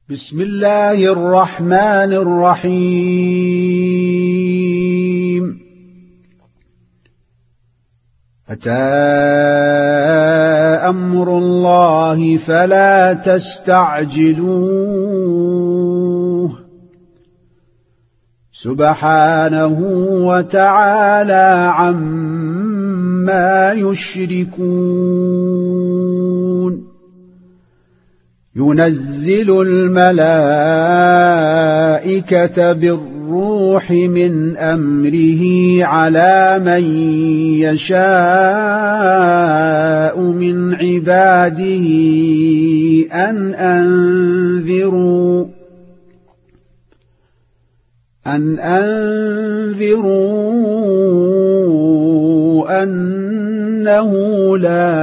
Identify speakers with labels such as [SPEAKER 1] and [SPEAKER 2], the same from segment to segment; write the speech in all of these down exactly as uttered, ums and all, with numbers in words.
[SPEAKER 1] بسم الله الرحمن الرحيم. أتى أمر الله فلا تستعجلوه سبحانه وتعالى عما يشركون. ينزل الملائكة بالروح من أمره على من يشاء من عباده أن أنذروا أن أنذروا أنه لا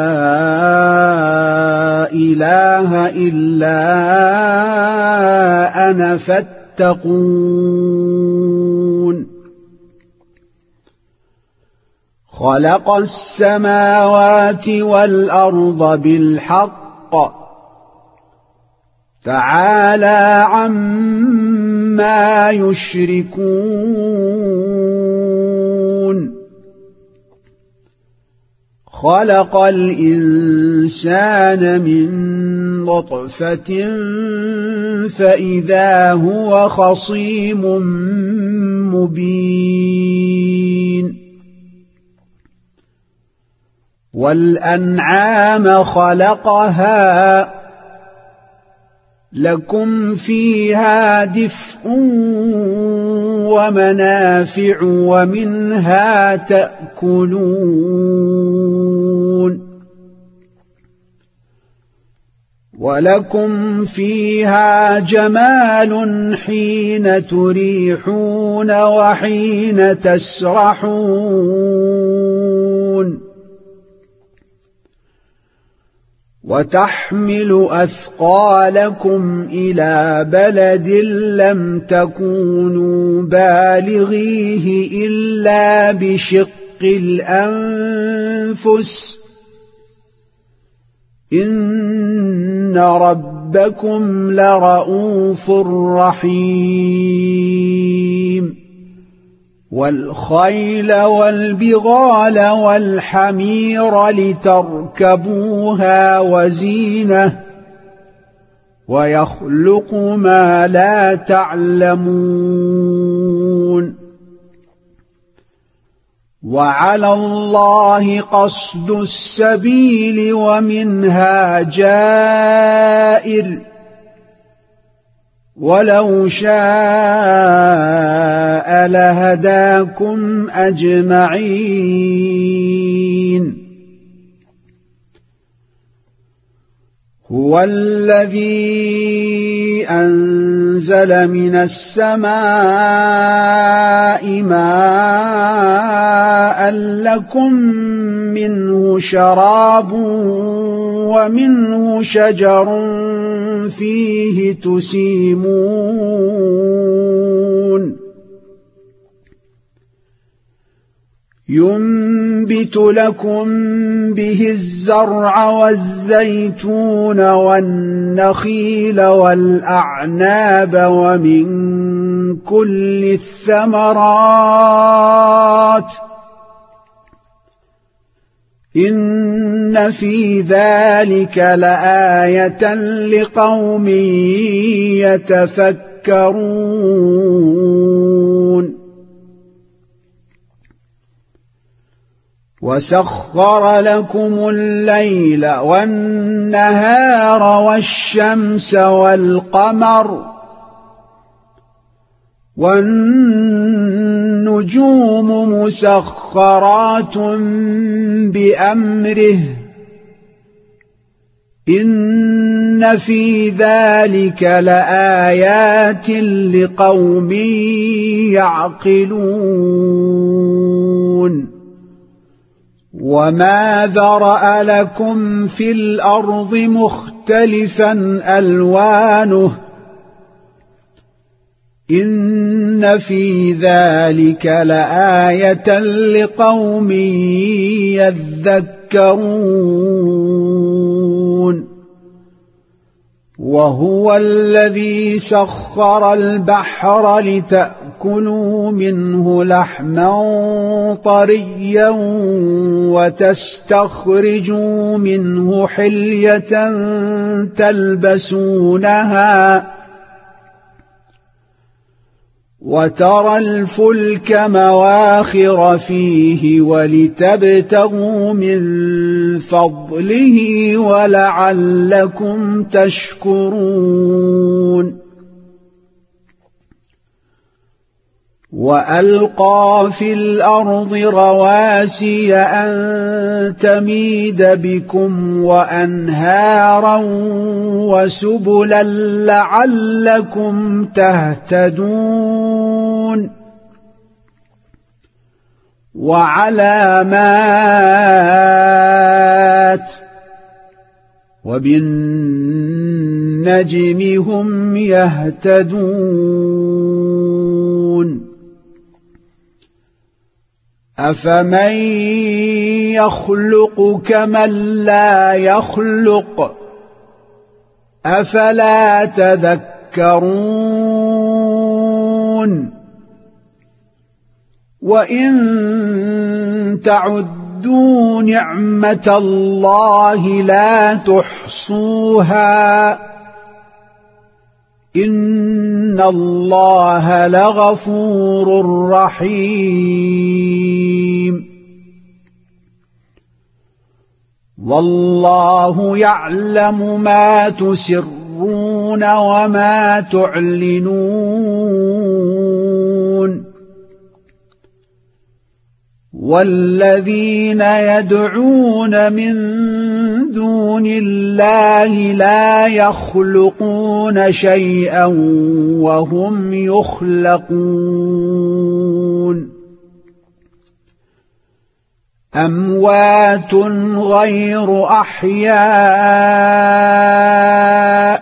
[SPEAKER 1] إله إلا أنا فاتقون. خلق السماوات والأرض بالحق تعالى عما يشركون. خلق الإنسان من نطفة فإذا هو خصيم مبين. والأنعام خلقها لكم فيها دفء ومنافع ومنها تأكلون. ولكم فيها جمال حين تريحون وحين تسرحون. وتحمل أثقالكم إلى بلد لم تكونوا بالغيه إلا بشق الأنفس إن ربكم لرؤوف رحيم. والخيل والبغال والحمير لتركبوها وزينة ويخلق ما لا تعلمون. وعلى الله قصد السبيل ومنها جائر ولو شاء لهداكم أجمعين. هو الذي أنزل من السماء ماء لكم منه شراب ومنه شجر فيه تسيمون. ينبت لكم به الزرع والزيتون والنخيل والأعناب ومن كل الثمرات إن في ذلك لآية لقوم يتفكرون. وسخر لكم الليل والنهار والشمس والقمر والنجوم مسخرات بأمره إن في ذلك لآيات لقوم يعقلون. وما ذرأ لكم في الأرض مختلفا ألوانه إن في ذلك لآية لقوم يذكرون. وهو الذي سخر البحر لتأكلوا منه لحما طريا وتستخرجوا منه حلية تلبسونها وترى الفلك مواخر فيه ولتبتغوا من فضله ولعلكم تشكرون وألقى في الأرض رواسي أن تميد بكم وأنهارا وسبلا لعلكم تهتدون وعلامات وبالنجم هم يهتدون أفمن يخلق كمن لا يخلق أفلا تذكرون وإن تعدوا نعمة الله لا تحصوها إن الله لغفور رحيم والله يعلم ما تسرون وما تعلنون والذين يدعون من دون الله لا يخلقون شيئا وهم يخلقون أموات غير أحياء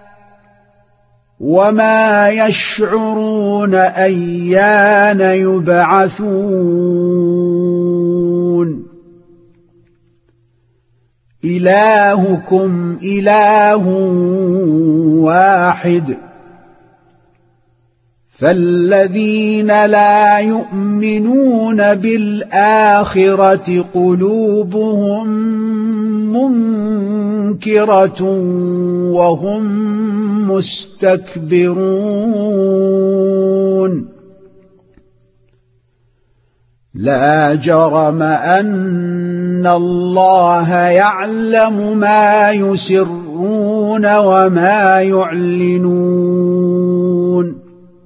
[SPEAKER 1] وما يشعرون أيان يبعثون إلهكم إله واحد فالذين لا يؤمنون بالآخرة قلوبهم منكرة وهم مستكبرون لا جرم أن الله يعلم ما يسرون وما يعلنون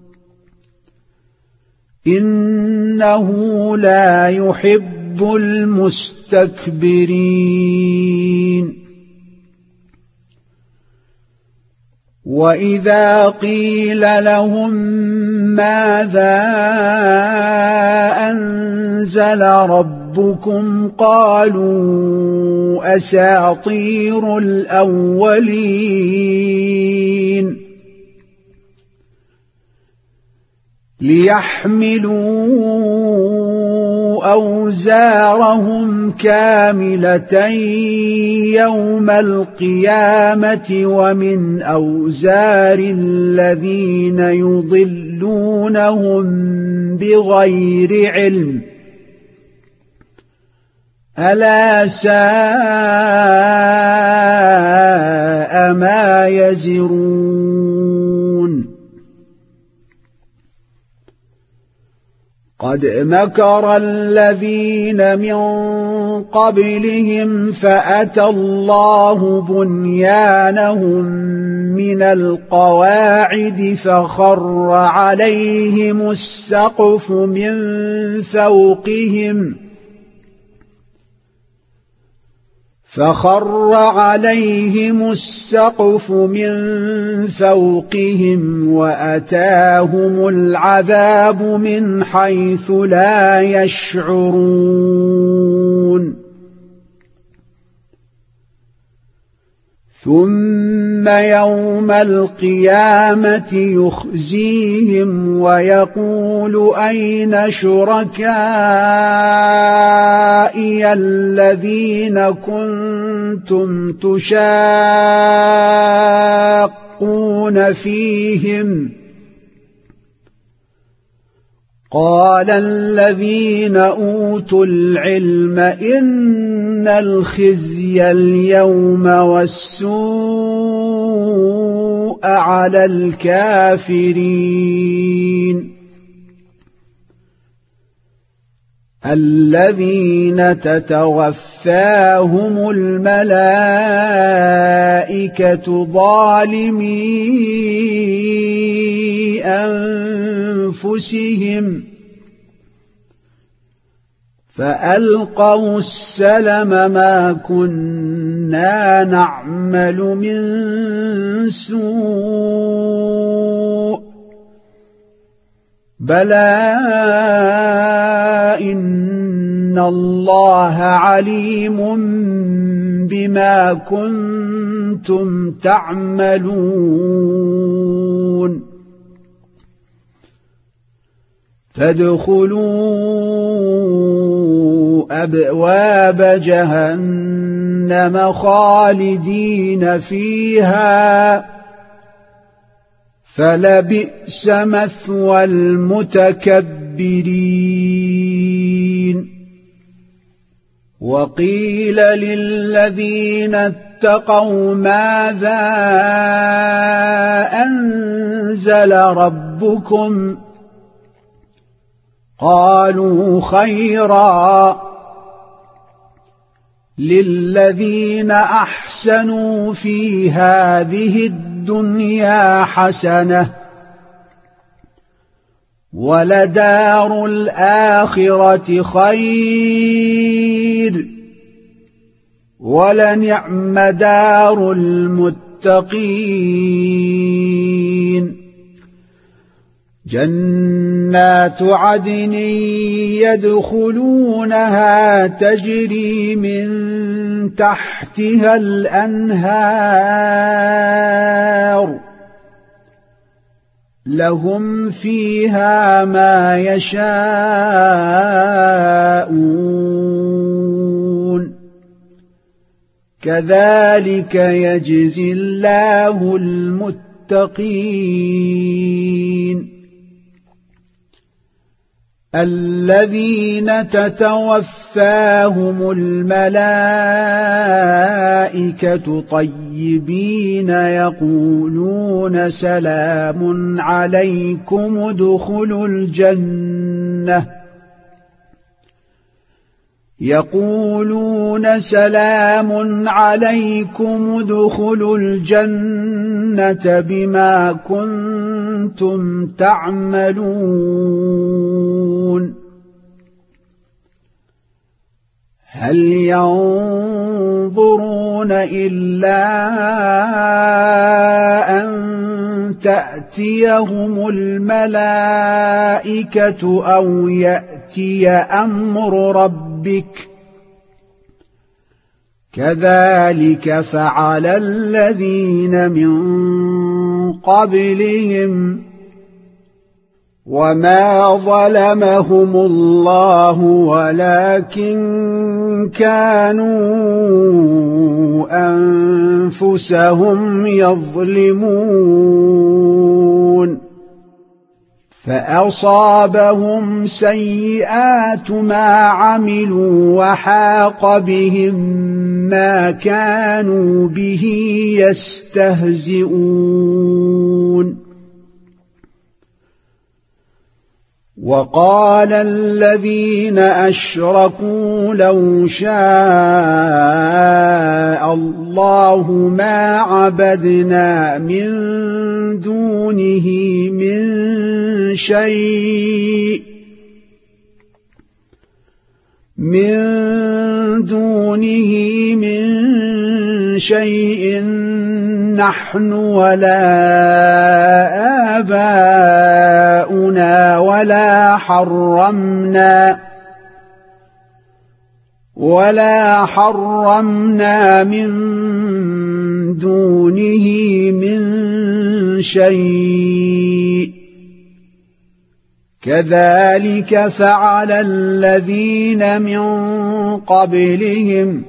[SPEAKER 1] إنه لا يحب المستكبرين وإذا قيل لهم ماذا أنزل ربكم قالوا أساطير الأولين ليحملوا أوزارهم كاملة يوم القيامة ومن أوزار الذين يضلونهم بغير علم ألا ساء ما يزرون قد مكر الذين من قبلهم فأتى الله بنيانهم من القواعد فخر عليهم السقف من فوقهم فخر عليهم السقف من فوقهم وأتاهم العذاب من حيث لا يشعرون ثم يوم القيامة يخزيهم ويقول أين شركائي شركائي الذين كنتم تشاقون فيهم قال الذين أوتوا العلم إن الخزي اليوم والسوء على الكافرين الذين تتوفاهم الملائكة ظالمي أنفسهم فألقوا السلم ما كنا نعمل من سوء بلى إن الله عليم بما كنتم تعملون فادخلوا أبواب جهنم خالدين فيها فلبئس مثوى المتكبرين وقيل للذين اتقوا ماذا أنزل ربكم قالوا خيرا للذين أحسنوا في هذه الدنيا حسنة ولدار الآخرة خير ولنعم دار المتقين جنات عدن يدخلونها تجري من تحتها الأنهار لهم فيها ما يشاءون كذلك يجزي الله المتقين الذين تتوفاهم الملائكة طيبين يقولون سلام عليكم ادخلوا الجنة يقولون سلام عليكم ادخلوا الجنة بما كنتم تعملون هل ينظرون إلا أن تأتيهم الملائكة أو يأتي أمر ربك كذلك فعل الذين من قبلهم وما ظلمهم الله ولكن كانوا أنفسهم يظلمون فأصابهم سيئات ما عملوا وحاق بهم ما كانوا به يستهزئون وقال الذين أشركوا لو شاء الله ما عبدنا من دونه من شيء من دونه من شيء نحن ولا آباؤنا ولا حرمنا ولا حرمنا من دونه من شيء كذلك فعل الذين من قبلهم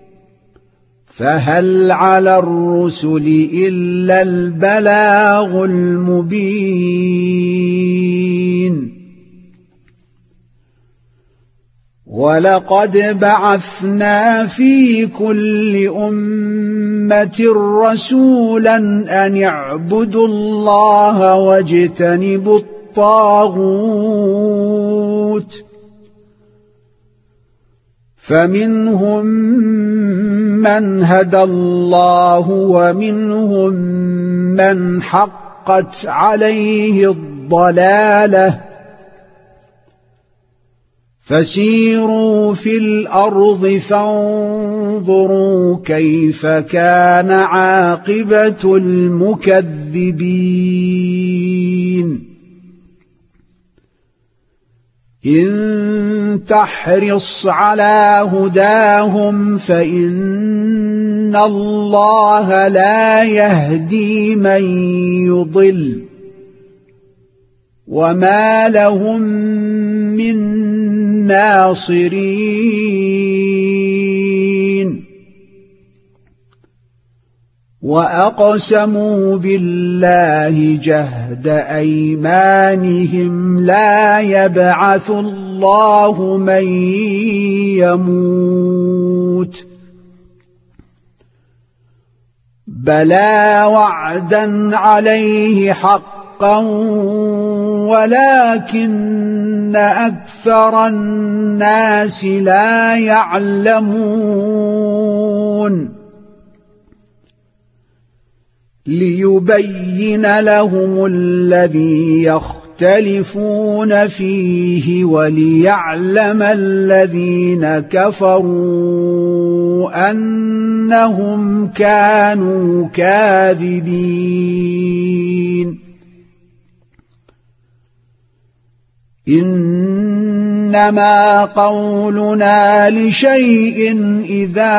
[SPEAKER 1] فهل على الرسل إلا البلاغ المبين ولقد بعثنا في كل أمة رسولا أن اعبدوا الله واجتنبوا الطاغوت فمنهم من هدى الله ومنهم من حقت عليه الضلالة فسيروا في الأرض فانظروا كيف كان عاقبة المكذبين إن تحرص على هداهم فإن الله لا يهدي من يضل وما لهم من ناصرين وأقسموا بالله جهد أيمانهم لا يبعث الله من يموت بلى وعدا عليه حقا ولكن أكثر الناس لا يعلمون ليبين لهم الذي يختلفون فيه وليعلم الذين كفروا أنهم كانوا كاذبين إنما قولنا لشيء إذا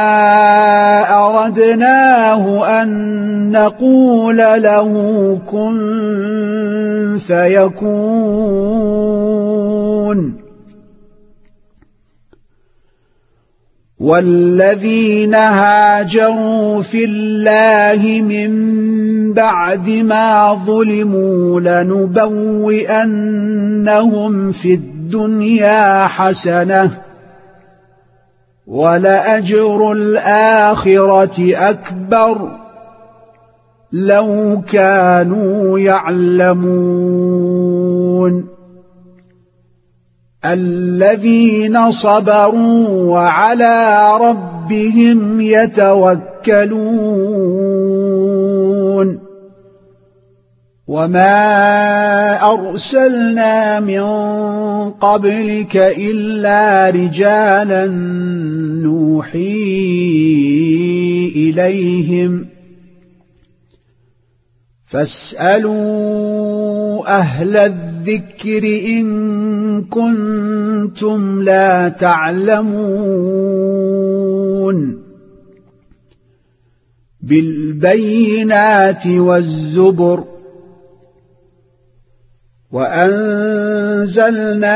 [SPEAKER 1] أردناه أن نقول له كن فيكون والذين هاجروا في الله من بعد ما ظلموا لنبوئنهم في الدنيا حسنة ولأجر الآخرة أكبر لو كانوا يعلمون الذين صبروا وعلى ربهم يتوكلون وما أرسلنا من قبلك إلا رجالا نوحي إليهم فاسألوا أهل الذكر إن كنتم لا تعلمون بالبينات والزبر وأنزلنا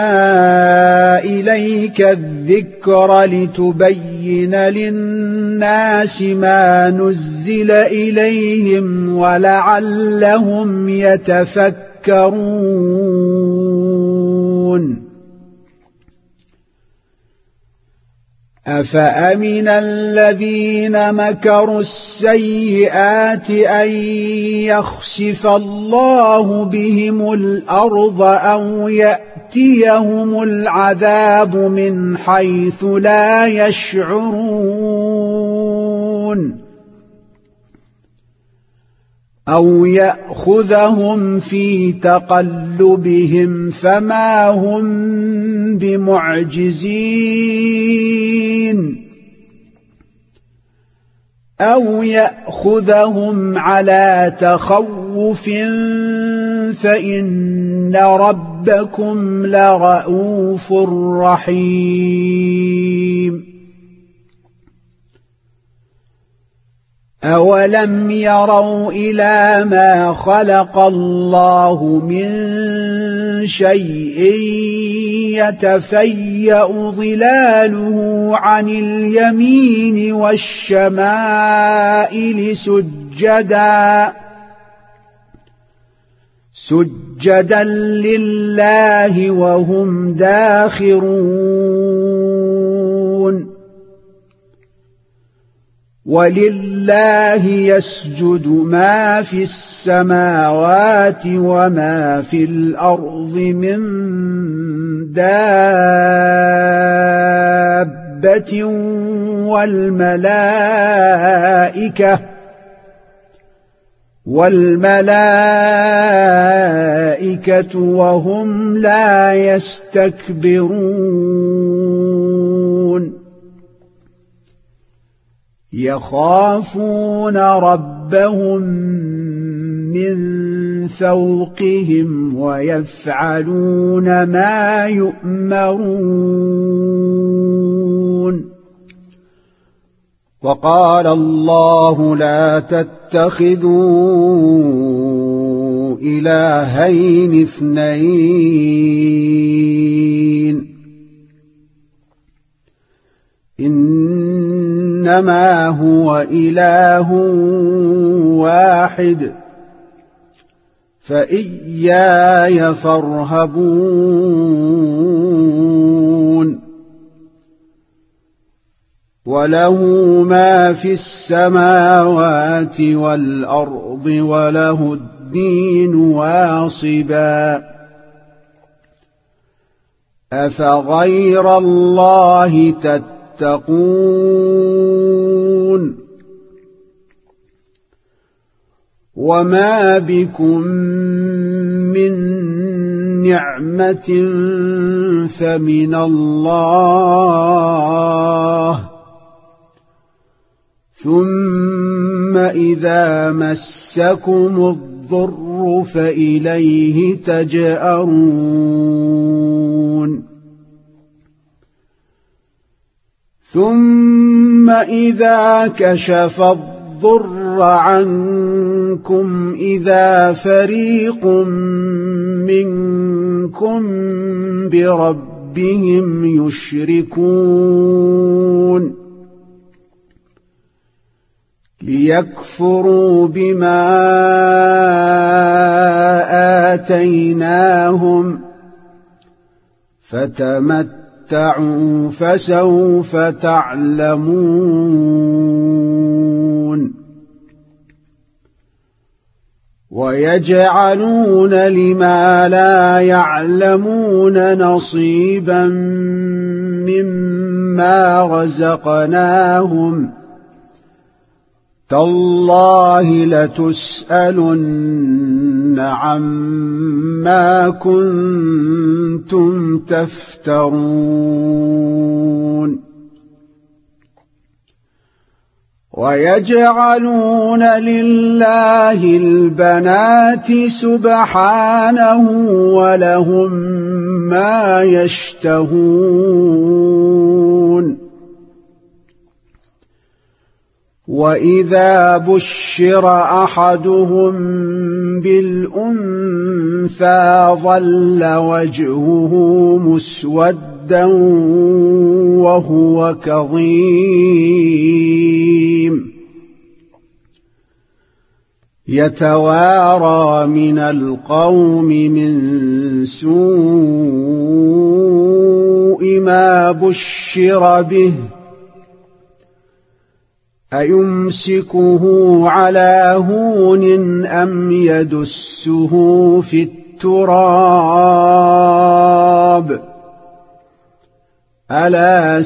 [SPEAKER 1] إليك الذكر لتبين للناس ما نزل إليهم ولعلهم يتفكرون أفأمن الذين مكروا السيئات أن يخسف الله بهم الأرض أو يأتيهم العذاب من حيث لا يشعرون أو يأخذهم في تقلبهم فما هم بمعجزين أو يأخذهم على تخوف فإن ربكم لرءوف رحيم أولم يروا إلى ما خلق الله من شيء يتفيأ ظلاله عن اليمين والشمائل سجدا سجدا لله وهم داخرون ولله يسجد ما في السماوات وما في الأرض من دابة والملائكة والملائكة وهم لا يستكبرون يخافون ربهم من فوقهم ويفعلون ما يؤمرون وقال الله لا تتخذوا إلهين اثنين إنما هو إله واحد فإياي فارهبون وله ما في السماوات والأرض وله الدين واصبا أفغير الله تتقون وما بكم من نعمة فمن الله ثم إذا مسكم الضر فإليه تجأرون ثم إذا كشف الضر عنكم إذا فريق منكم بربهم يشركون ليكفروا بما آتيناهم فتمتعوا فسوف تعلمون ويجعلون لما لا يعلمون نصيبا مما رزقناهم تالله لتسألن عما كنتم تفترون ويجعلون لله البنات سبحانه ولهم ما يشتهون وإذا بشر أحدهم بالأنثى ظل وجهه مسودا وهو كظيم يتوارى من القوم من سوء ما بشر به أيمسكه على هون أم يدسه في التراب ألا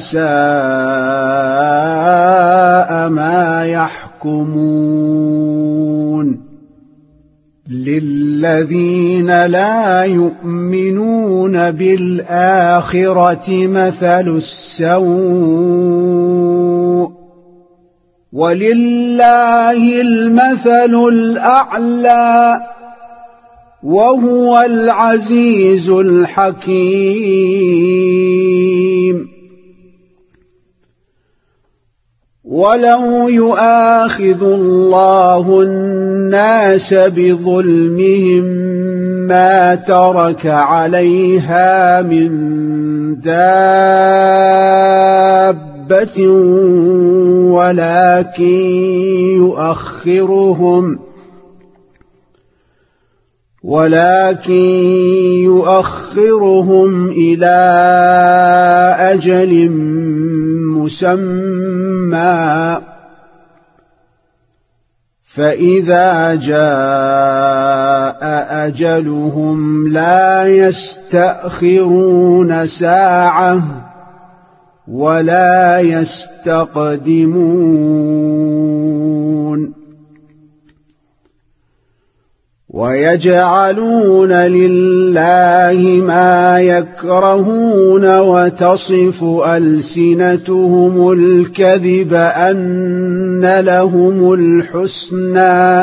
[SPEAKER 1] ساء ما يحكمون للذين لا يؤمنون بالآخرة مثل السوء ولله المثل الأعلى وهو العزيز الحكيم ولو يؤاخذ الله الناس بظلمهم ما ترك عليها من دابة ولكن يؤخرهم ولكن يؤخرهم إلى أجل مسمى فإذا جاء أجلهم لا يستأخرون ساعة ولا يستقدمون ويجعلون لله ما يكرهون وتصف ألسنتهم الكذب أن لهم الحسنى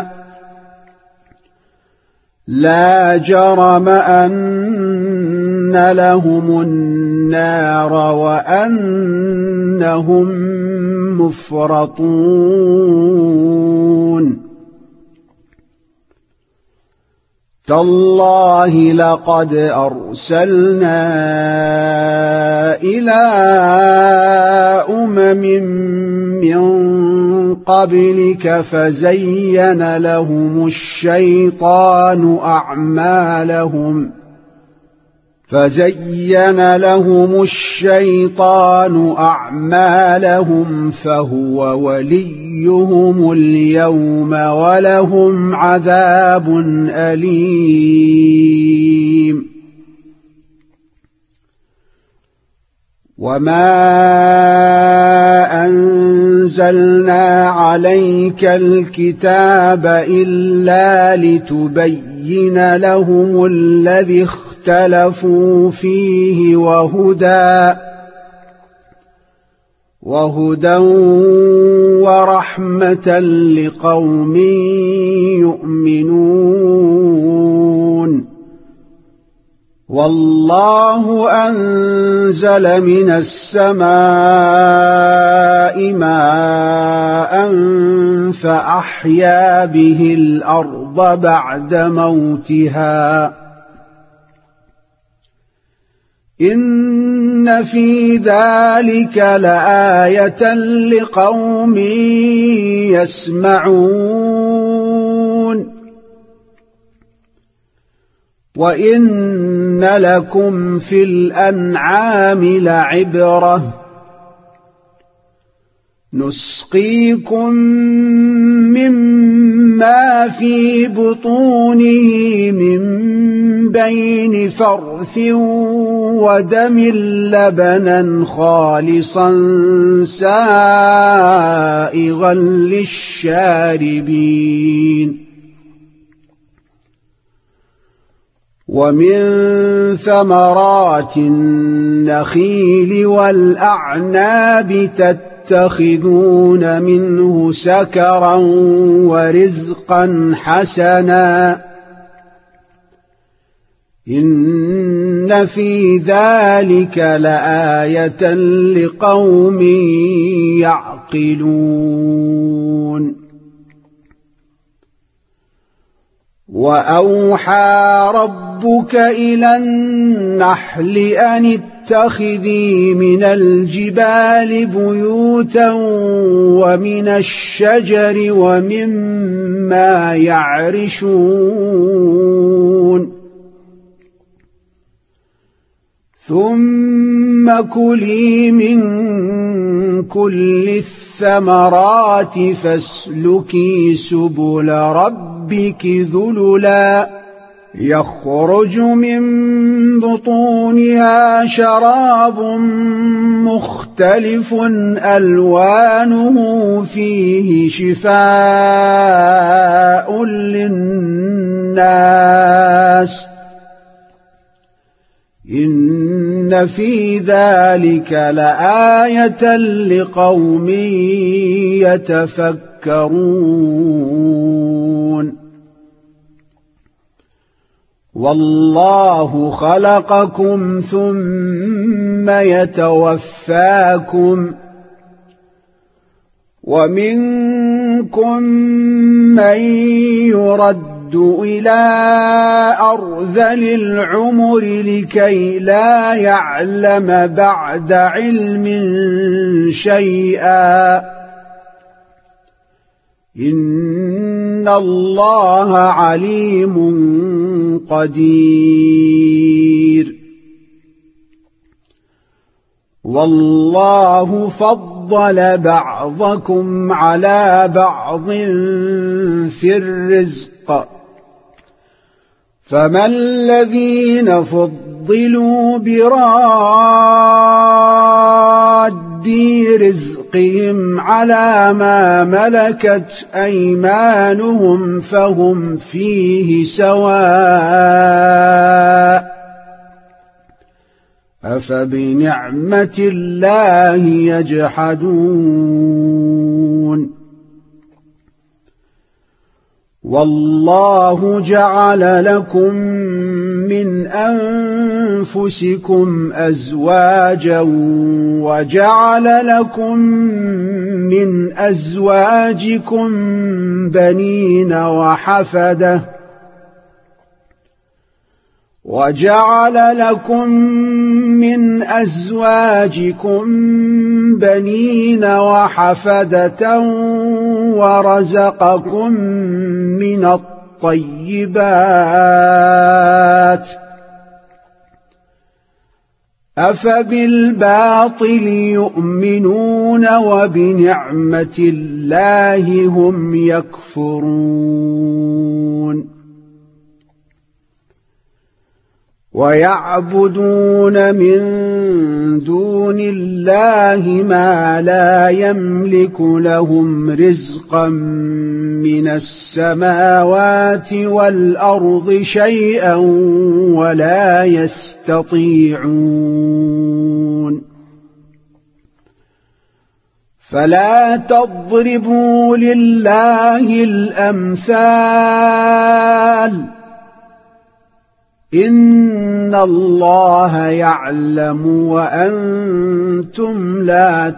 [SPEAKER 1] لا جرم أن لهم النار وأنهم مفرطون تالله لقد أرسلنا إلى أمم من قبلك فزين لهم الشيطان أعمالهم فزين لهم الشيطان أعمالهم فهو وليهم اليوم ولهم عذاب أليم وما أنزلنا عليك الكتاب إلا لتبين لهم الذي اختلفوا فيه وهدى وهدى ورحمة لقوم يؤمنون والله أنزل من السماء ماء فأحيا به الأرض بعد موتها إن في ذلك لآية لقوم يسمعون وإن لكم في الأنعام لعبرة نسقيكم مما في بطونه من بين فرث ودم لبنا خالصا سائغا للشاربين ومن ثمرات النخيل والأعناب تتخذون منه سكرا ورزقا حسنا إن في ذلك لآية لقوم يعقلون وأوحى ربك إلى النحل أن اتخذي من الجبال بيوتا ومن الشجر ومما يعرشون ثم كلي من كل الثمرات فاسلكي سبل ربك ذللا يخرج من بطونها شراب مختلف ألوانه فيه شفاء للناس إن في ذلك لآية لقوم يتفكرون والله خلقكم ثم يتوفاكم ومنكم من يرد إلى أرذل العمر لكي لا يعلم بعد علم شيئا إن الله عليم قدير والله فضل بعضكم على بعض في الرزق فما الذين فضلوا براد رزقهم على ما ملكت أيمانهم فهم فيه سواء أفبنعمة الله يجحدون والله جعل لكم من أنفسكم أزواجا وجعل لكم من أزواجكم بنين وحفدة وجعل لكم من أزواجكم بنين وحفدة ورزقكم من الطيبات أفبالباطل يؤمنون وبنعمة الله هم يكفرون ويعبدون من دون الله ما لا يملك لهم رزقا من السماوات والأرض شيئا ولا يستطيعون فلا تضربوا لله الأمثال إن الله يعلم وأنتم لا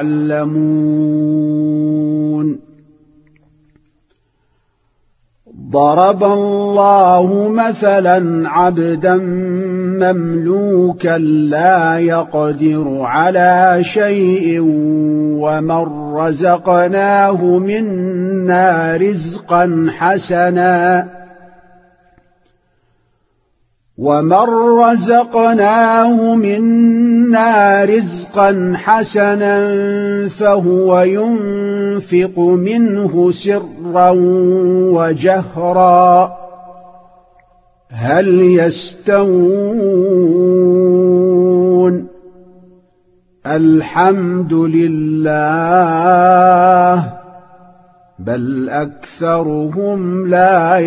[SPEAKER 1] تعلمون ضرب الله مثلا عبدا مملوكا لا يقدر على شيء ومن رزقناه منا رزقا حسنا ومن رزقناه منا رزقا حسنا فهو ينفق منه سرا وجهرا هل يستوون الحمد لله بل أكثرهم لا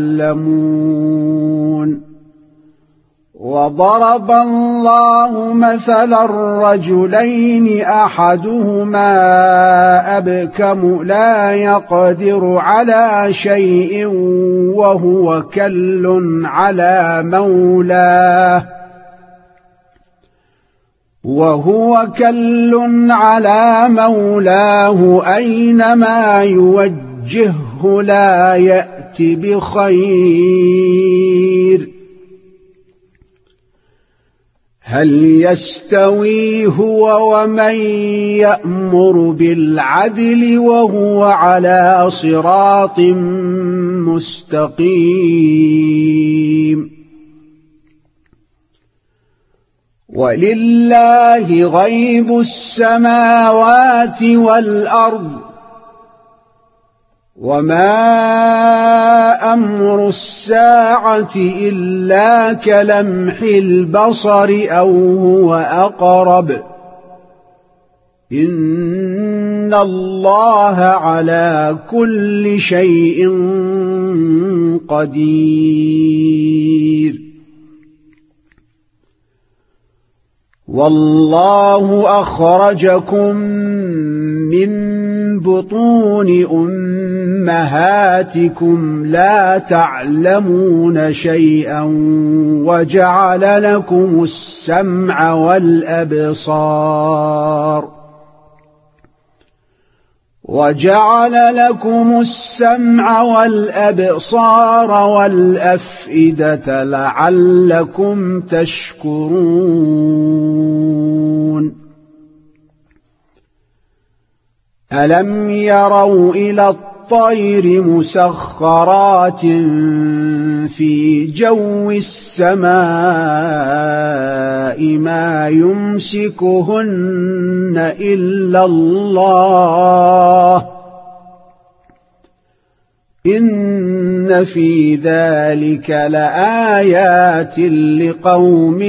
[SPEAKER 1] يعلمون وضرب الله مثلا رجلين أحدهما أبكم لا يقدر على شيء وهو كل على مولاه وهو كل على مولاه أينما يوجهه لا يأتي بخير هل يستوي هو ومن يأمر بالعدل وهو على صراط مستقيم ولله غيب السماوات والأرض وما أمر الساعة إلا كلمح البصر أو هو أقرب إن الله على كل شيء قدير والله أخرجكم من بطون أمهاتكم لا تعلمون شيئا وجعل لكم السمع والأبصار وجعل لكم السمع والأبصار والأفئدة لعلكم تشكرون ألم يروا إلى الطير مسخرات في جو السماء ما يمسكهن إلا الله إن في ذلك لآيات لقوم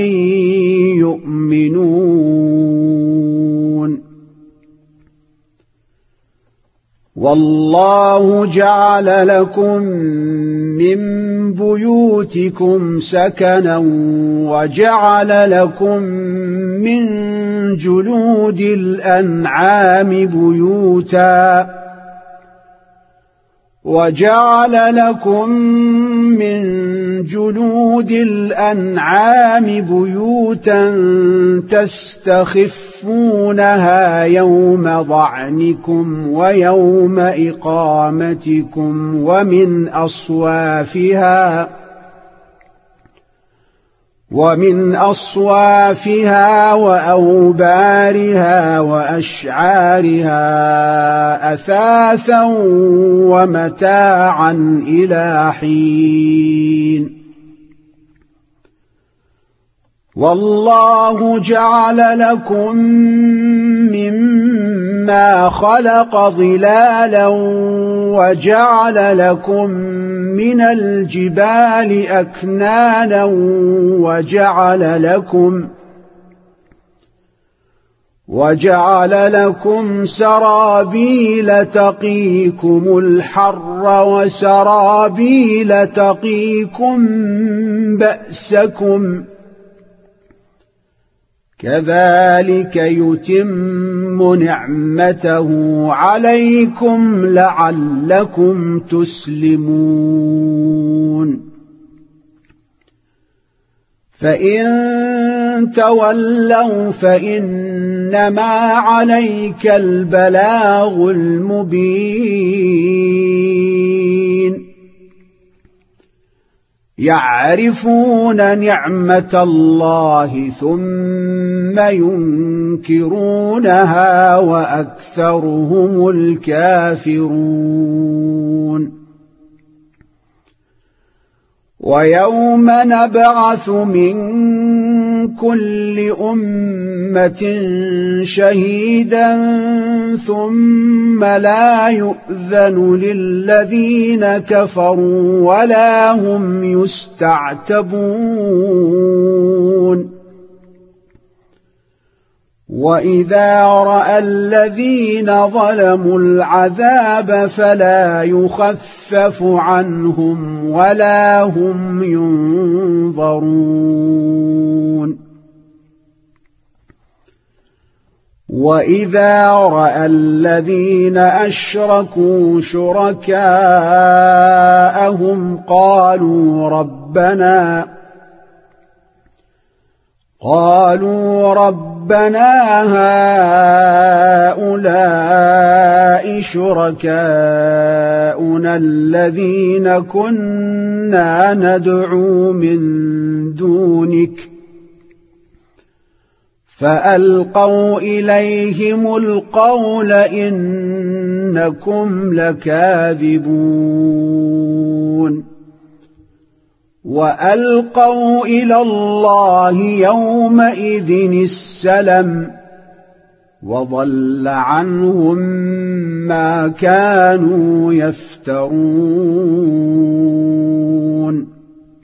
[SPEAKER 1] يؤمنون والله جعل لكم من بيوتكم سكنا وجعل لكم من جلود الأنعام بيوتا وجعل لكم من جلود الأنعام بيوتا تستخفونها يوم ضعنكم ويوم إقامتكم ومن أصوافها ومن أصوافها وأوبارها وأشعارها أثاثا ومتاعا إلى حين والله جعل لكم مما خلق ظلالا وجعل لكم من الجبال أكنانا وجعل لكم وجعل لكم سرابيل تقيكم الحر وسرابيل تقيكم بأسكم كذلك يتم نعمته عليكم لعلكم تسلمون فإن تولوا فإنما عليك البلاغ المبين يعرفون نعمة الله ثم ينكرونها وأكثرهم الكافرون ويوم نبعث من كل أمة شهيدا ثم لا يؤذن للذين كفروا ولا هم يستعتبون وإذا رأى الذين ظلموا العذاب فلا يخفف عنهم ولا هم ينظرون وإذا رأى الذين أشركوا شركاءهم قالوا ربنا قالوا ربنا هؤلاء شركاؤنا الذين كنا ندعو من دونك فألقوا إليهم القول إنكم لكاذبون وألقوا إلى الله يومئذ السلم وضل عنهم ما كانوا يفترون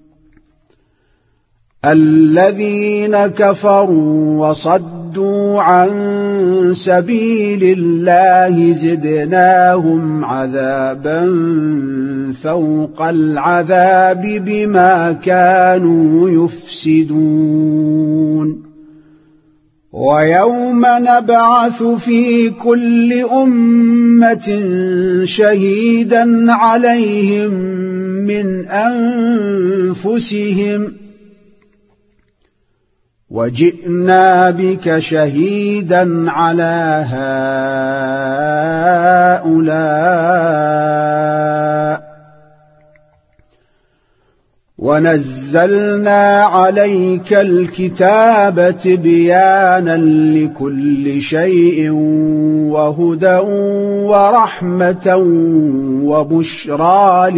[SPEAKER 1] الذين كفروا وصدوا عن سبيل الله زدناهم عذابا فوق العذاب بما كانوا يفسدون ويوم نبعث في كل أمة شهيدا عليهم من أنفسهم وجئنا بك شهيدا على هؤلاء ونزلنا عليك الكتاب تبيانا لكل شيء وهدى ورحمة وبشرى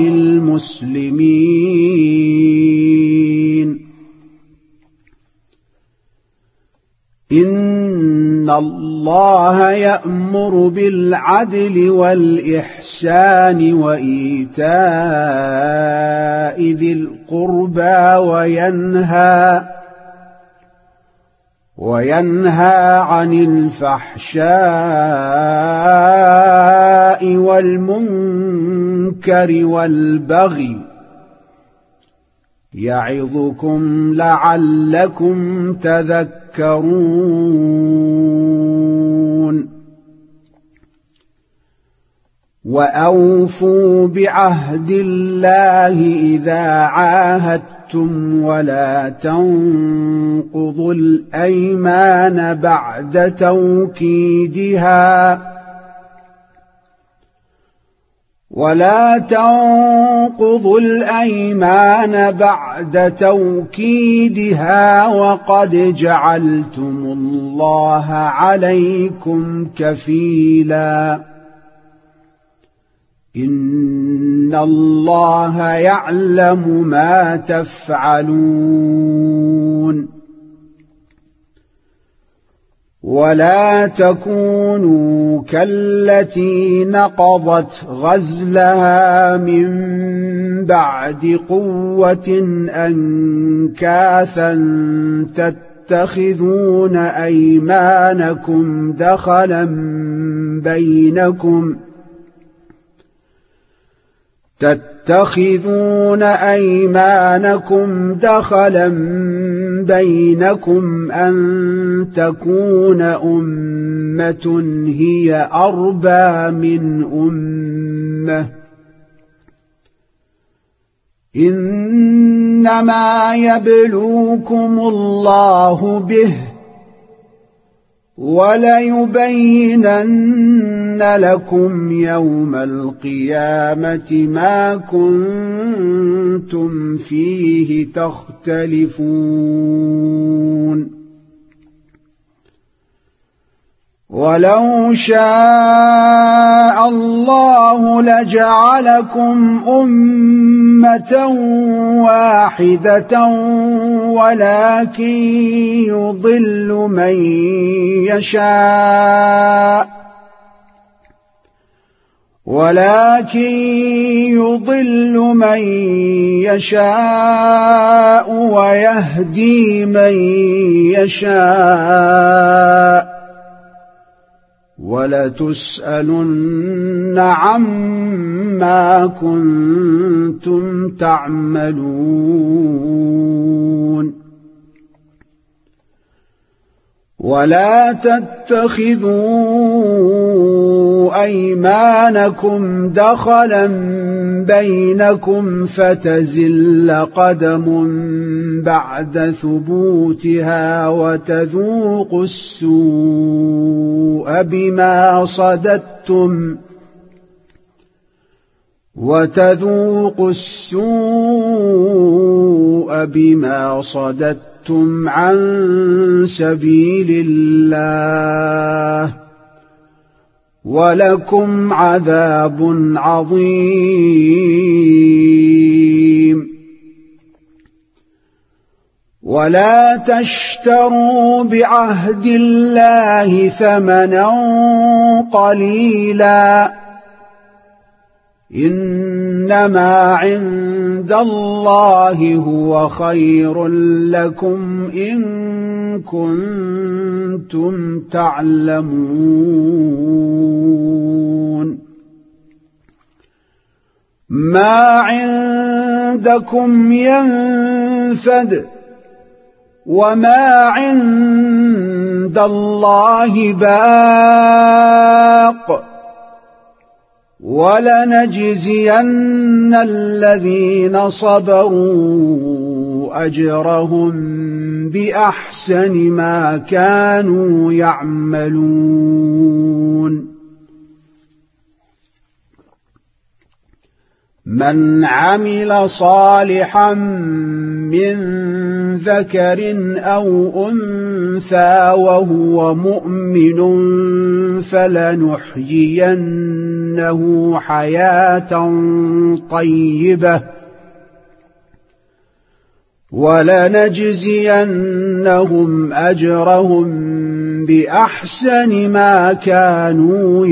[SPEAKER 1] للمسلمين إن الله يأمر بالعدل والإحسان وإيتاء ذي القربى وينهى وينهى عن الفحشاء والمنكر والبغي يعظكم لعلكم تذكرون وأوفوا بعهد الله إذا عاهدتم ولا تنقضوا الأيمان بعد توكيدها ولا تنقضوا الأيمان بعد توكيدها وقد جعلتم الله عليكم كفيلا إن الله يعلم ما تفعلون ولا تكونوا كالتي نقضت غزلها من بعد قوة أنكاثا تتخذون أيمانكم دخلا بينكم تتخذون أيمانكم دخلا بينكم أن تكون أمة هي أربى من أمة إنما يبلوكم الله به وليبينن لكم يوم القيامة ما كنتم فيه تختلفون ولو شاء الله لجعلكم أمة واحدة ولكن يضل من يشاء ولكن يضل من يشاء ويهدي من يشاء ولتسألن عما كنتم تعملون ولا تتخذوا أيمانكم دخلا بينكم فتزل قدم بعد ثبوتها وتذوقوا السوء بما صددتم وتذوقوا السوء بما صددتم عن سبيل الله ولكم عذاب عظيم ولا تشتروا بعهد الله ثمنا قليلا إنما عند الله هو خير لكم إن كنتم تعلمون ما عندكم ينفد وما عند الله باق ولنجزين الذين صبروا أجرهم بأحسن ما كانوا يعملون من عمل صالحا من ذكر أو أنثى وهو مؤمن فلنحيينه حياة طيبة ولنجزينهم أجرهم بأحسن ما كانوا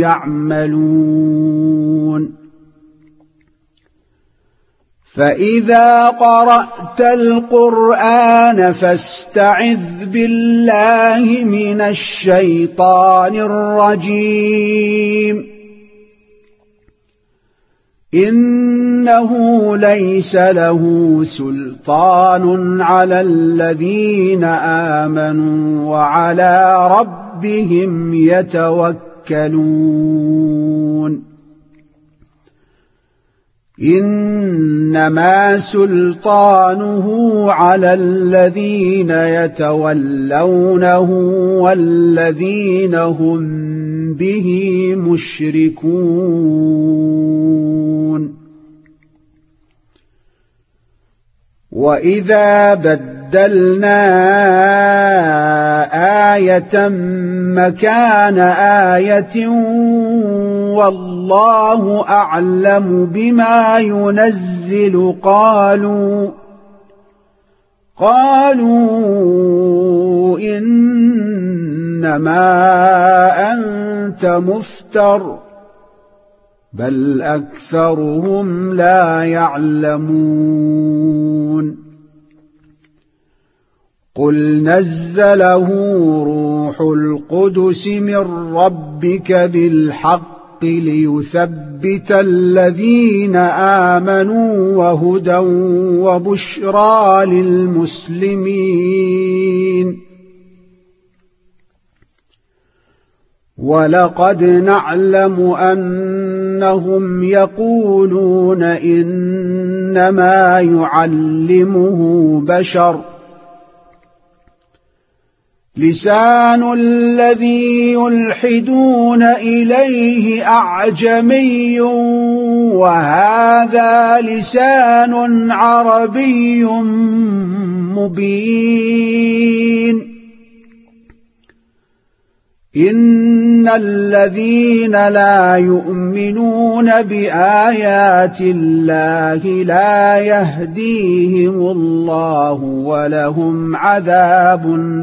[SPEAKER 1] يعملون فإذا قرأت القرآن فاستعذ بالله من الشيطان الرجيم إنه ليس له سلطان على الذين آمنوا وعلى ربهم يتوكلون إنما سلطانه على الذين يتولونه والذين هم به مشركون وإذا بدلنا آية مكان آية والله أعلم بما ينزل قالوا قالوا إنما أنت مفتر بل أكثرهم لا يعلمون قل نزله روح القدس من ربك بالحق ليثبت الذين آمنوا وهدى وبشرى للمسلمين ولقد نعلم أنهم يقولون إنما يعلمه بشر لسان الذي يلحدون إليه أعجمي وهذا لسان عربي مبين إن الذين لا يؤمنون بآيات الله لا يهديهم الله ولهم عذاب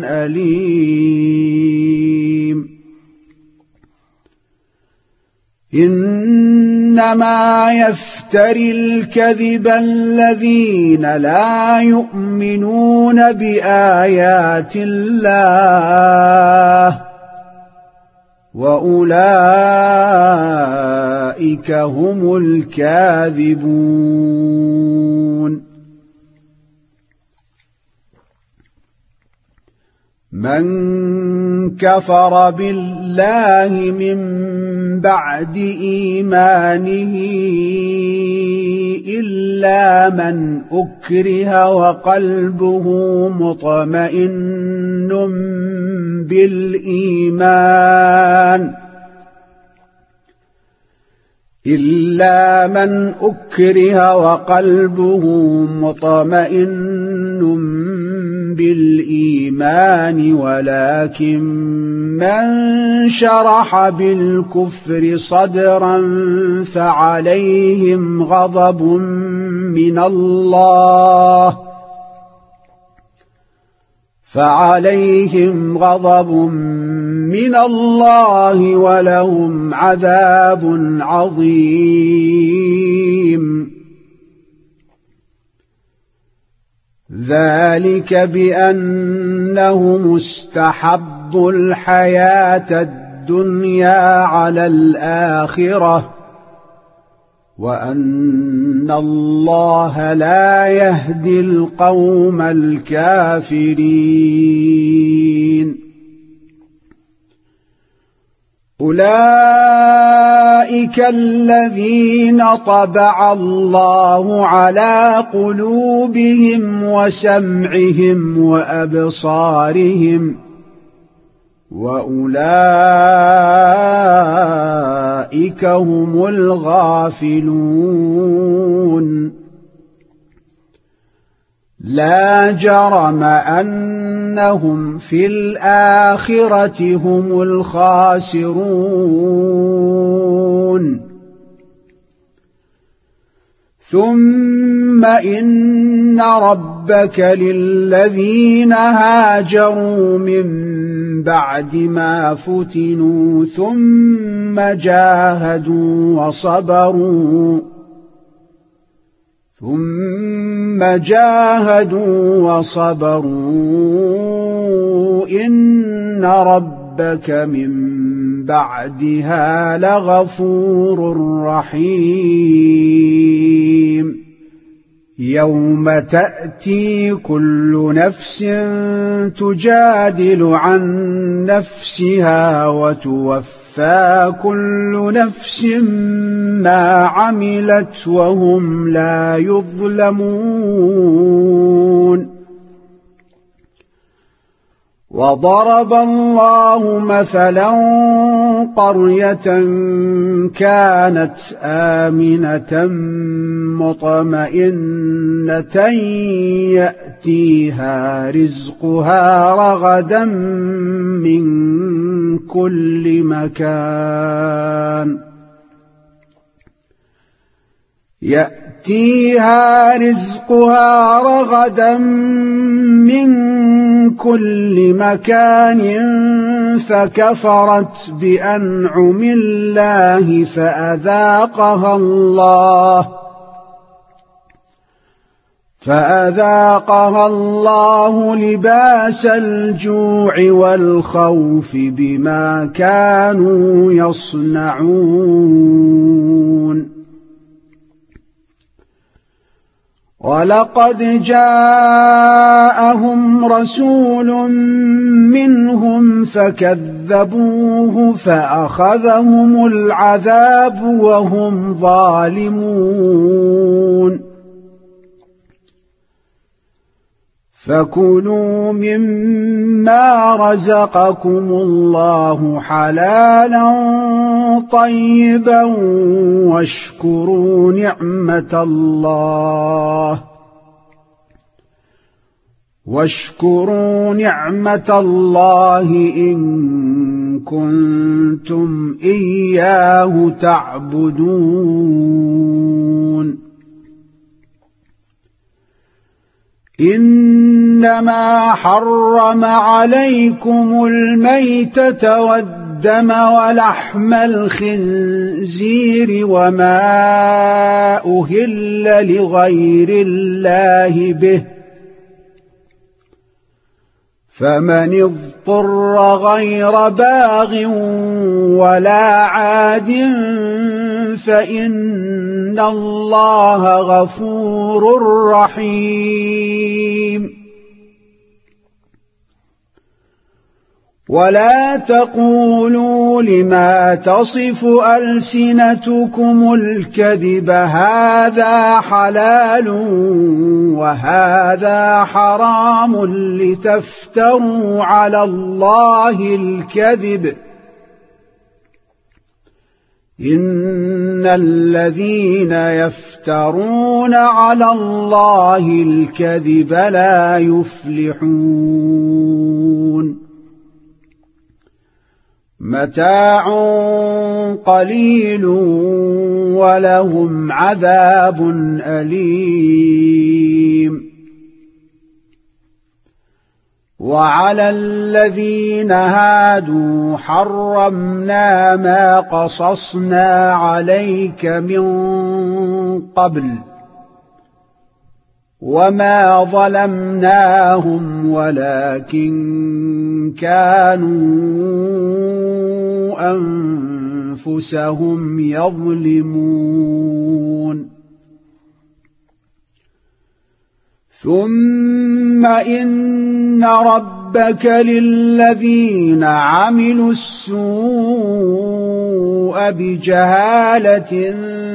[SPEAKER 1] أليم إنما يفتري الكذب الذين لا يؤمنون بآيات الله وأولئك هم الكاذبون من كفر بالله من بعد إيمانه إلا من أكره وقلبه مطمئن بالإيمان إلا من أكره وقلبه مطمئن بالإيمان ولكن من شرح بالكفر صدرا فعليهم غضب من الله فعليهم غضب من الله ولهم عذاب عظيم ذلك بأنهم استحبوا الحياة الدنيا على الآخرة وأن الله لا يهدي القوم الكافرين أولئك الذين طبع الله على قلوبهم وسمعهم وأبصارهم وأولئك هم الغافلون. لا جرم أنهم في الآخرة هم الخاسرون. ثم إن ربك للذين هاجروا من بعد ما فتنوا ثم جاهدوا وصبروا ثم جاهدوا وصبروا إن ربك من بعدها لغفور رحيم. يوم تأتي كل نفس تجادل عن نفسها وتوفى كل نفس ما عملت وهم لا يظلمون. وضرب الله مثلا قرية كانت آمنة مطمئنة يأتيها رزقها رغدا من كل مكان يأتيها رزقها رغدا من كل مكان فكفرت بأنعم الله فأذاقها الله فأذاقها الله لباس الجوع والخوف بما كانوا يصنعون. ولقد جاءهم رسول منهم فكذبوه فأخذهم العذاب وهم ظالمون. فكلوا مما رزقكم الله حلالا طيبا واشكروا نعمة الله واشكروا نعمة الله إن كنتم إياه تعبدون. إنما حرم عليكم الميتة والدم ولحم الخنزير وما أهل لغير الله به فمن اضطر غير باغ ولا عاد فإن الله غفور رحيم. ولا تقولوا لما تصف ألسنتكم الكذب هذا حلال وهذا حرام لتفتروا على الله الكذب إن الذين يفترون على الله الكذب لا يفلحون. متاع قليل ولهم عذاب أليم. وعلى الذين هادوا حرمنا ما قصصنا عليك من قبل وما ظلمناهم ولكن كانوا أنفسهم يظلمون. ثم إن ربك للذين عملوا السوء بجهالة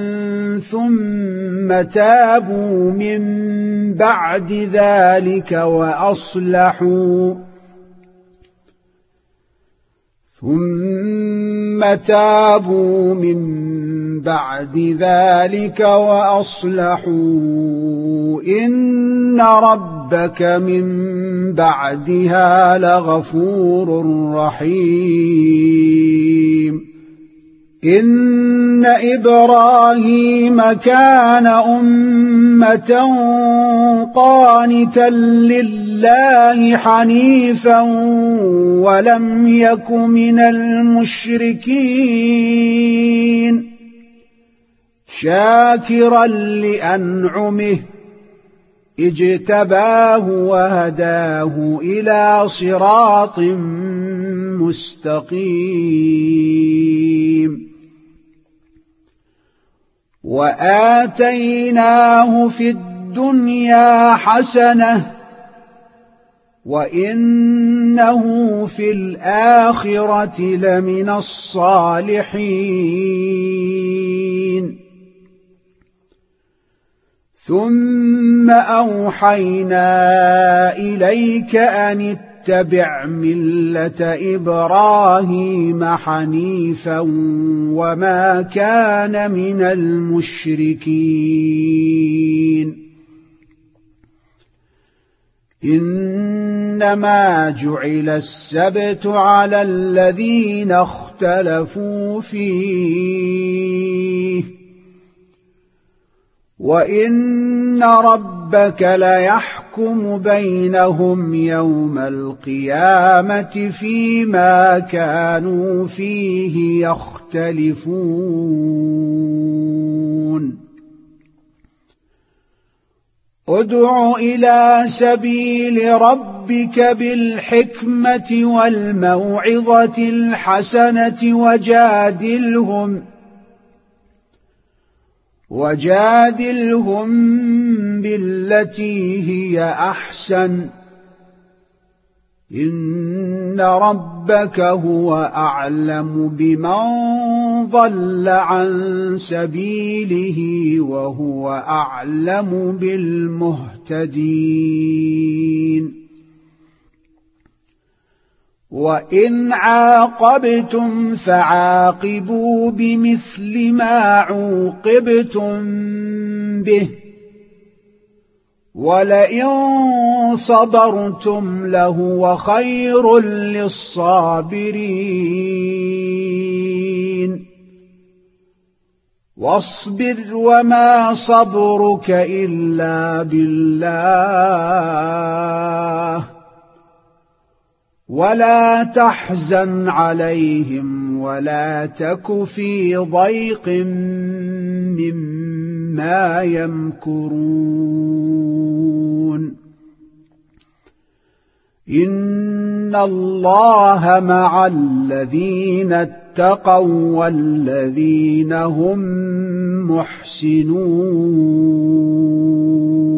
[SPEAKER 1] ثم تابوا من بعد ذلك وأصلحوا ثم تابوا من بعد ذلك وأصلحوا إن ربك من بعدها لغفور رحيم إن إبراهيم كان أمة قانتا لله حنيفا ولم يك من المشركين شاكرا لأنعمه اجتباه وهداه إلى صراط مستقيم وآتيناه في الدنيا حسنة وإنه في الآخرة لمن الصالحين ثم أوحينا إليك أن اتبع ملة إبراهيم حنيفا وما كان من المشركين إنما جعل السبت على الذين اختلفوا فيه وإن ربك ليحكم بينهم يوم القيامة فيما كانوا فيه يختلفون ادع إلى سبيل ربك بالحكمة والموعظة الحسنة وجادلهم وجادلهم بالتي هي أحسن إن ربك هو أعلم بمن ضل عن سبيله وهو أعلم بالمهتدين وإن عاقبتم فعاقبوا بمثل ما عوقبتم به ولئن صبرتم لهو خير للصابرين واصبر وما صبرك إلا بالله ولا تحزن عليهم ولا تك في ضيق مما يمكرون إن الله مع الذين اتقوا والذين هم محسنون